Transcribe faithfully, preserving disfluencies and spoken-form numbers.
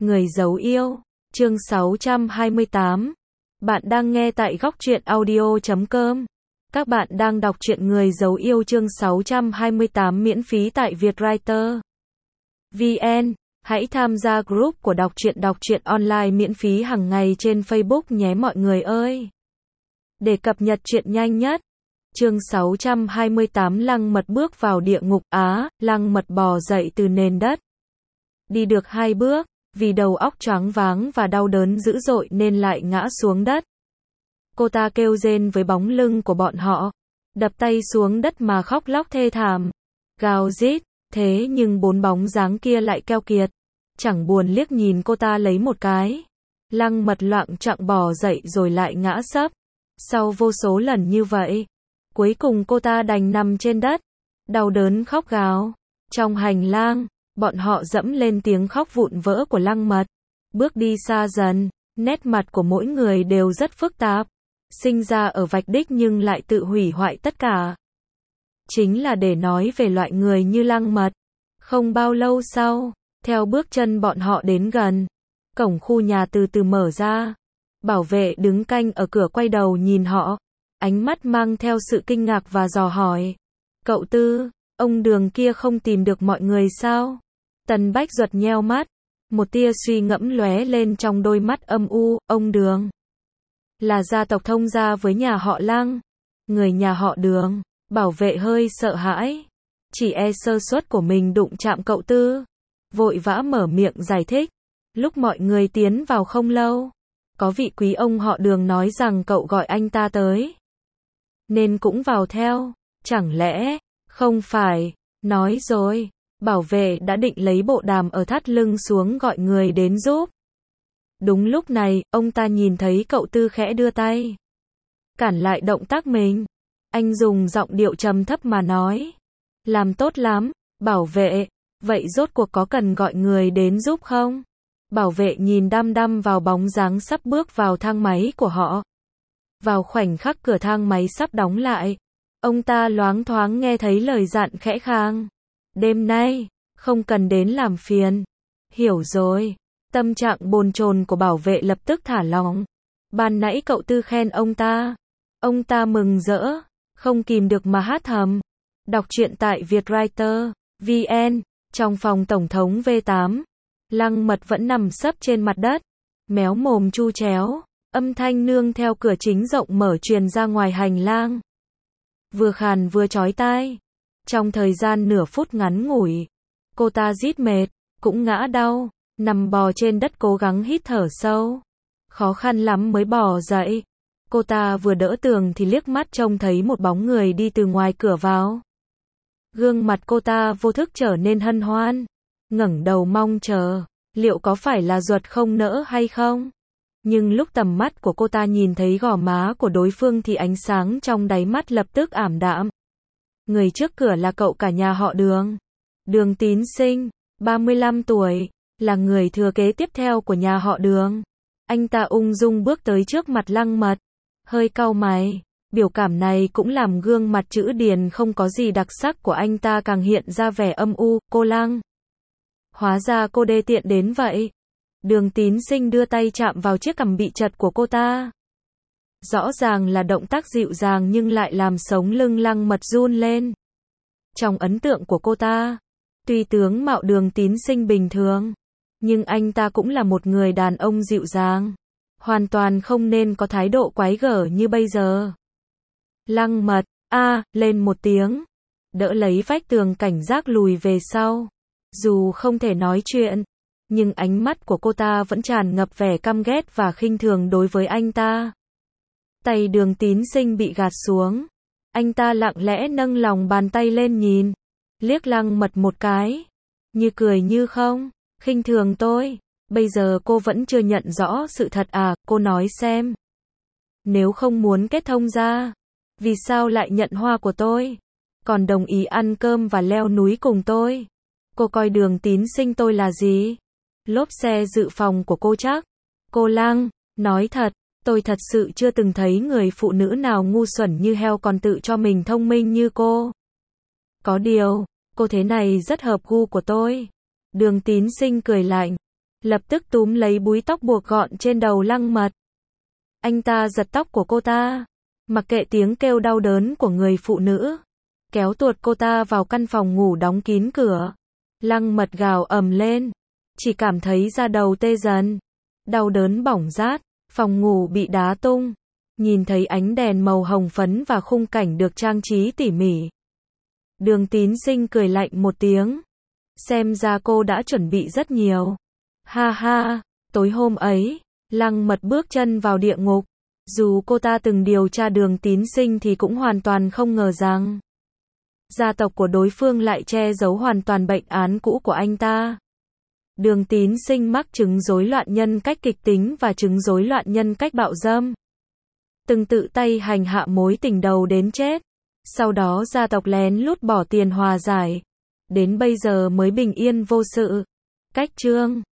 Người giấu yêu, chương sáu trăm hai mươi tám. Bạn đang nghe tại góc truyện audio chấm com. Các bạn đang đọc truyện Người giấu yêu chương sáu trăm hai mươi tám miễn phí tại Vietwriter vê en. Hãy tham gia group của đọc truyện đọc truyện online miễn phí hàng ngày trên Facebook nhé mọi người ơi. Để cập nhật truyện nhanh nhất. Chương sáu trăm hai mươi tám Lăng Mật bước vào địa ngục. Á, Lăng Mật bò dậy từ nền đất. Đi được hai bước, vì đầu óc choáng váng và đau đớn dữ dội nên lại ngã xuống đất. Cô ta kêu rên với bóng lưng của bọn họ, đập tay xuống đất mà khóc lóc thê thảm, gào rít, thế nhưng bốn bóng dáng kia lại keo kiệt, chẳng buồn liếc nhìn cô ta lấy một cái. Lăng Mật loạng choạng bò dậy rồi lại ngã sấp. Sau vô số lần như vậy, cuối cùng cô ta đành nằm trên đất, đau đớn khóc gào. Trong hành lang, bọn họ dẫm lên tiếng khóc vụn vỡ của Lăng Mật. Bước đi xa dần, nét mặt của mỗi người đều rất phức tạp. Sinh ra ở vạch đích nhưng lại tự hủy hoại tất cả. Chính là để nói về loại người như Lăng Mật. Không bao lâu sau, theo bước chân bọn họ đến gần, cổng khu nhà từ từ mở ra. Bảo vệ đứng canh ở cửa quay đầu nhìn họ, ánh mắt mang theo sự kinh ngạc và dò hỏi. Cậu Tư, ông Đường kia không tìm được mọi người sao? Tần Bách Duật nheo mắt, một tia suy ngẫm lóe lên trong đôi mắt âm u. Ông Đường là gia tộc thông gia với nhà họ Lăng, người nhà họ Đường. Bảo vệ hơi sợ hãi, chỉ e sơ suất của mình đụng chạm cậu Tư, vội vã mở miệng giải thích. Lúc mọi người tiến vào không lâu, có vị quý ông họ Đường nói rằng cậu gọi anh ta tới, nên cũng vào theo. Chẳng lẽ, không phải, nói rồi, bảo vệ đã định lấy bộ đàm ở thắt lưng xuống gọi người đến giúp. Đúng lúc này, ông ta nhìn thấy cậu Tư khẽ đưa tay, cản lại động tác mình. Anh dùng giọng điệu trầm thấp mà nói. Làm tốt lắm, bảo vệ, vậy rốt cuộc có cần gọi người đến giúp không? Bảo vệ nhìn đăm đăm vào bóng dáng sắp bước vào thang máy của họ. Vào khoảnh khắc cửa thang máy sắp đóng lại, ông ta loáng thoáng nghe thấy lời dặn khẽ khàng. Đêm nay, không cần đến làm phiền. Hiểu rồi. Tâm trạng bồn chồn của bảo vệ lập tức thả lỏng. Ban nãy cậu Tư khen ông ta. Ông ta mừng rỡ, không kìm được mà hát thầm. Đọc truyện tại Vietwriter vê en. Trong phòng tổng thống vê tám, Lăng Mật vẫn nằm sấp trên mặt đất, méo mồm chu chéo. Âm thanh nương theo cửa chính rộng mở truyền ra ngoài hành lang, vừa khàn vừa chói tai. Trong thời gian nửa phút ngắn ngủi, cô ta rít mệt, cũng ngã đau, nằm bò trên đất cố gắng hít thở sâu. Khó khăn lắm mới bò dậy. Cô ta vừa đỡ tường thì liếc mắt trông thấy một bóng người đi từ ngoài cửa vào. Gương mặt cô ta vô thức trở nên hân hoan, ngẩng đầu mong chờ, liệu có phải là Duật không nỡ hay không? Nhưng lúc tầm mắt của cô ta nhìn thấy gò má của đối phương thì ánh sáng trong đáy mắt lập tức ảm đạm. Người trước cửa là cậu cả nhà họ Đường. Đường Tín Sinh, ba mươi lăm tuổi, là người thừa kế tiếp theo của nhà họ Đường. Anh ta ung dung bước tới trước mặt Lăng Mật, hơi cau mày. Biểu cảm này cũng làm gương mặt chữ điền không có gì đặc sắc của anh ta càng hiện ra vẻ âm u. Cô Lăng, hóa ra cô đê tiện đến vậy. Đường Tín Sinh đưa tay chạm vào chiếc cằm bị chật của cô ta. Rõ ràng là động tác dịu dàng nhưng lại làm sống lưng Lăng Mật run lên. Trong ấn tượng của cô ta, tuy tướng mạo Đường Tín Sinh bình thường, nhưng anh ta cũng là một người đàn ông dịu dàng, hoàn toàn không nên có thái độ quái gở như bây giờ. Lăng Mật, a, lên một tiếng, đỡ lấy vách tường cảnh giác lùi về sau. Dù không thể nói chuyện, nhưng ánh mắt của cô ta vẫn tràn ngập vẻ căm ghét và khinh thường đối với anh ta. Tay Đường Tín Sinh bị gạt xuống. Anh ta lặng lẽ nâng lòng bàn tay lên nhìn, liếc Lăng Mật một cái, như cười như không. Khinh thường tôi, bây giờ cô vẫn chưa nhận rõ sự thật à? Cô nói xem, nếu không muốn kết thông ra, vì sao lại nhận hoa của tôi, còn đồng ý ăn cơm và leo núi cùng tôi? Cô coi Đường Tín Sinh tôi là gì? Lốp xe dự phòng của cô chắc? Cô Lăng, nói thật, tôi thật sự chưa từng thấy người phụ nữ nào ngu xuẩn như heo còn tự cho mình thông minh như cô. Có điều, cô thế này rất hợp gu của tôi. Đường Tín Sinh cười lạnh, lập tức túm lấy búi tóc buộc gọn trên đầu Lăng Mật. Anh ta giật tóc của cô ta, mặc kệ tiếng kêu đau đớn của người phụ nữ, kéo tuột cô ta vào căn phòng ngủ đóng kín cửa. Lăng Mật gào ầm lên, chỉ cảm thấy da đầu tê dần, đau đớn bỏng rát, phòng ngủ bị đá tung, nhìn thấy ánh đèn màu hồng phấn và khung cảnh được trang trí tỉ mỉ. Đường Tín Sinh cười lạnh một tiếng, xem ra cô đã chuẩn bị rất nhiều. Ha ha, tối hôm ấy, Lăng Mật bước chân vào địa ngục, dù cô ta từng điều tra Đường Tín Sinh thì cũng hoàn toàn không ngờ rằng gia tộc của đối phương lại che giấu hoàn toàn bệnh án cũ của anh ta. Đường Tín Sinh mắc chứng rối loạn nhân cách kịch tính và chứng rối loạn nhân cách bạo dâm. Từng tự tay hành hạ mối tình đầu đến chết. Sau đó gia tộc lén lút bỏ tiền hòa giải. Đến bây giờ mới bình yên vô sự. Cách chương